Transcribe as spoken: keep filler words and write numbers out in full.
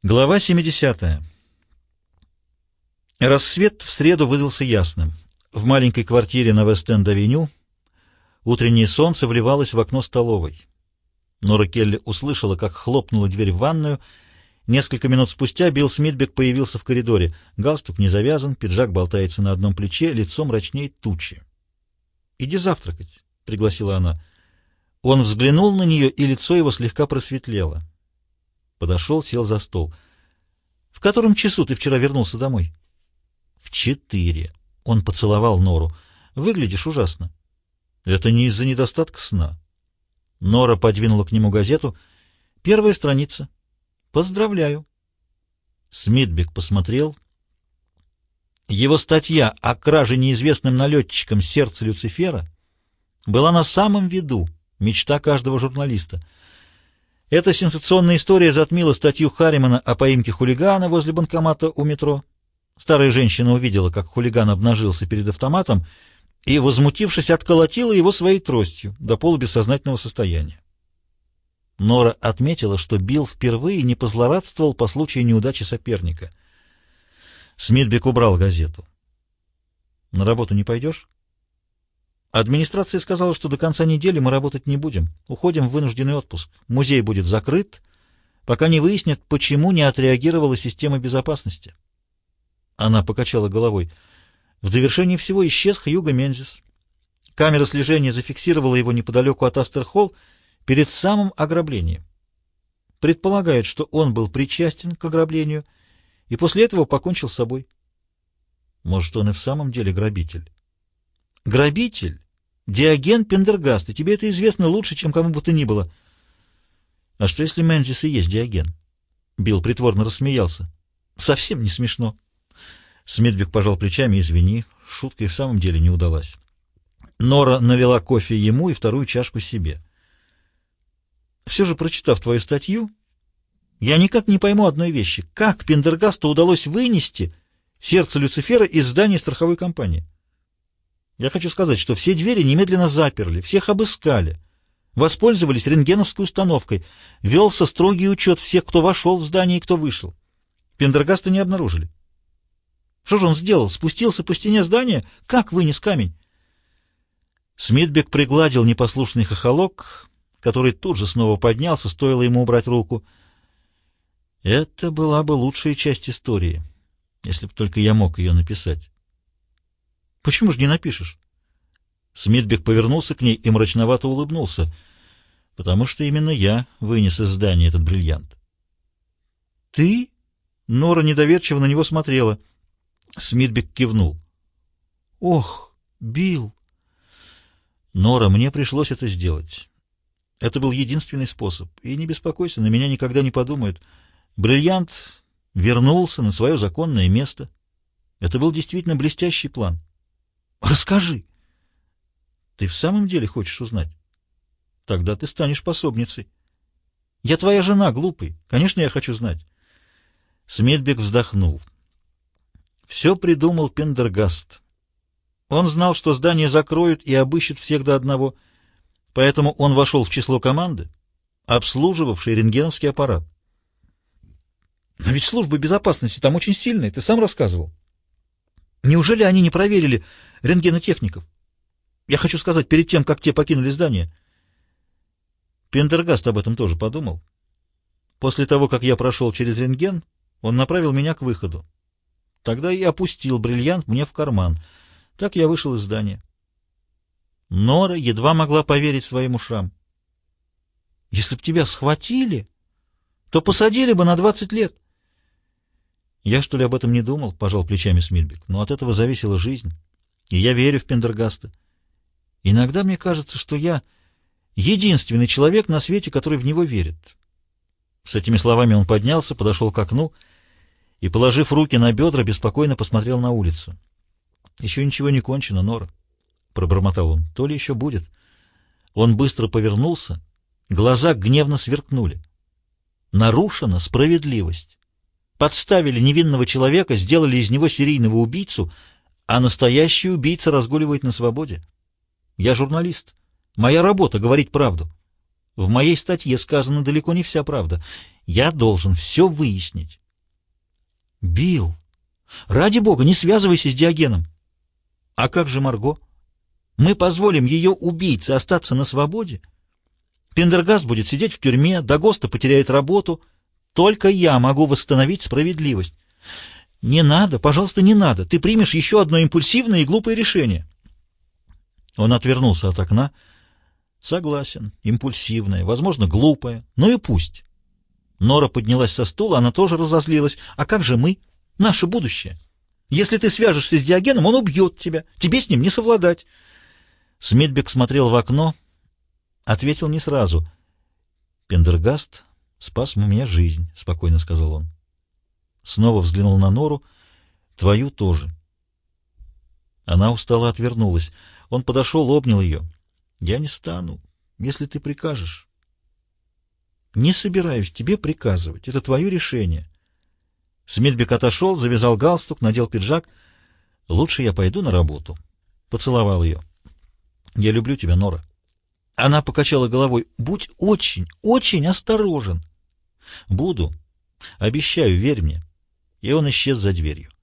Глава семидесятая. Рассвет в среду выдался ясным. В маленькой квартире на Вест-Энд-авеню утреннее солнце вливалось в окно столовой. Нора Келли услышала, как хлопнула дверь в ванную. Несколько минут спустя Билл Смитбек появился в коридоре. Галстук не завязан, пиджак болтается на одном плече, лицо мрачнее тучи. «Иди завтракать», — пригласила она. Он взглянул на нее, и лицо его слегка просветлело. Подошел, сел за стол. «В котором часу ты вчера вернулся домой?» «В четыре». Он поцеловал Нору. «Выглядишь ужасно». «Это не из-за недостатка сна». Нора подвинула к нему газету. «Первая страница». «Поздравляю». Смитбек посмотрел. Его статья о краже неизвестным налетчиком сердца Люцифера была на самом виду, мечта каждого журналиста. Эта сенсационная история затмила статью Харримана о поимке хулигана возле банкомата у метро. Старая женщина увидела, как хулиган обнажился перед автоматом и, возмутившись, отколотила его своей тростью до полубессознательного состояния. Нора отметила, что Билл впервые не позлорадствовал по случаю неудачи соперника. Смитбек убрал газету. «На работу не пойдешь?» Администрация сказала, что до конца недели мы работать не будем. Уходим в вынужденный отпуск. Музей будет закрыт, пока не выяснят, почему не отреагировала система безопасности. Она покачала головой. В довершении всего исчез Хьюго Мензис. Камера слежения зафиксировала его неподалеку от Астер-Холл перед самым ограблением. Предполагают, что он был причастен к ограблению и после этого покончил с собой. Может, он и в самом деле грабитель? Грабитель? Диоген Пендергаст, и тебе это известно лучше, чем кому бы то ни было. А что, если Мензис и есть Диоген? Билл притворно рассмеялся. Совсем не смешно. Смитбек пожал плечами. Извини, шутка и в самом деле не удалась. Нора налила кофе ему и вторую чашку себе. Все же, прочитав твою статью, я никак не пойму одной вещи. Как Пендергасту удалось вынести сердце Люцифера из здания страховой компании? Я хочу сказать, что все двери немедленно заперли, всех обыскали, воспользовались рентгеновской установкой, велся строгий учет всех, кто вошел в здание и кто вышел. Пендергаста не обнаружили. Что же он сделал? Спустился по стене здания? Как вынес камень? Смитбек пригладил непослушный хохолок, который тут же снова поднялся, стоило ему убрать руку. Это была бы лучшая часть истории, если бы только я мог ее написать. Почему же не напишешь? Смитбек повернулся к ней и мрачновато улыбнулся. Потому что именно я вынес из здания этот бриллиант. Ты? Нора недоверчиво на него смотрела. Смитбек кивнул. Ох, Билл! Нора, мне пришлось это сделать. Это был единственный способ. И не беспокойся, на меня никогда не подумают. Бриллиант вернулся на свое законное место. Это был действительно блестящий план. Расскажи. Ты в самом деле хочешь узнать? Тогда ты станешь пособницей. Я твоя жена, глупый. Конечно, я хочу знать. Смитбек вздохнул. Все придумал Пендергаст. Он знал, что здание закроют и обыщут всех до одного, поэтому он вошел в число команды, обслуживавшей рентгеновский аппарат. Но ведь служба безопасности там очень сильная, ты сам рассказывал. Неужели они не проверили рентгенотехников? Я хочу сказать, перед тем, как те покинули здание. Пендергаст об этом тоже подумал. После того, как я прошел через рентген, он направил меня к выходу. Тогда и опустил бриллиант мне в карман. Так я вышел из здания. Нора едва могла поверить своим ушам. Если б тебя схватили, то посадили бы на двадцать лет. Я, что ли, об этом не думал, — пожал плечами Смитбек, — но от этого зависела жизнь. И я верю в Пендергаста. Иногда мне кажется, что я единственный человек на свете, который в него верит. С этими словами он поднялся, подошел к окну и, положив руки на бедра, беспокойно посмотрел на улицу. — Еще ничего не кончено, Нора, — пробормотал он, — то ли еще будет. Он быстро повернулся, глаза гневно сверкнули. Нарушена справедливость. Подставили невинного человека, сделали из него серийного убийцу, а настоящий убийца разгуливает на свободе. Я журналист. Моя работа — говорить правду. В моей статье сказана далеко не вся правда. Я должен все выяснить. Билл, ради бога, не связывайся с Диогеном. А как же Марго? Мы позволим ее убийце остаться на свободе? Пендергаст будет сидеть в тюрьме, Дагоста потеряет работу. Только я могу восстановить справедливость. Не надо, пожалуйста, не надо. Ты примешь еще одно импульсивное и глупое решение. Он отвернулся от окна. Согласен, импульсивное, возможно, глупое. Ну и пусть. Нора поднялась со стула, она тоже разозлилась. А как же мы? Наше будущее. Если ты свяжешься с Диогеном, он убьет тебя. Тебе с ним не совладать. Смитбек смотрел в окно, ответил не сразу. «Пендергаст спас мне жизнь», — спокойно сказал он. Снова взглянул на Нору. «Твою тоже». Она устало отвернулась. Он подошел, обнял ее. «Я не стану, если ты прикажешь». «Не собираюсь тебе приказывать. Это твое решение». Смитбек отошел, завязал галстук, надел пиджак. «Лучше я пойду на работу». Поцеловал ее. «Я люблю тебя, Нора». Она покачала головой. «Будь очень, очень осторожен». «Буду. Обещаю, верь мне». И он исчез за дверью.